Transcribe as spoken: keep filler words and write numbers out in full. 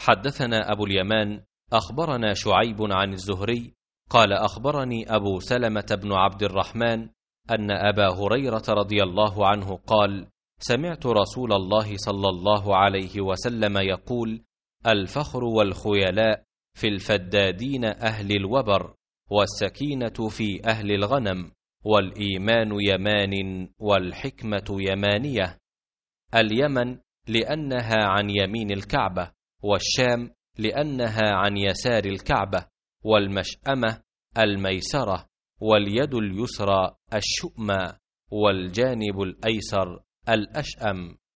حدثنا أبو اليمان أخبرنا شعيب عن الزهري قال أخبرني أبو سلمة بن عبد الرحمن أن أبا هريرة رضي الله عنه قال: سمعت رسول الله صلى الله عليه وسلم يقول: الفخر والخيلاء في الفدادين أهل الوبر، والسكينة في أهل الغنم، والإيمان يمان، والحكمة يمانية. اليمن لأنها عن يمين الكعبة، والشام لأنها عن يسار الكعبة، والمشأمة الميسرة، واليد اليسرى الشؤمى، والجانب الأيسر الأشأم.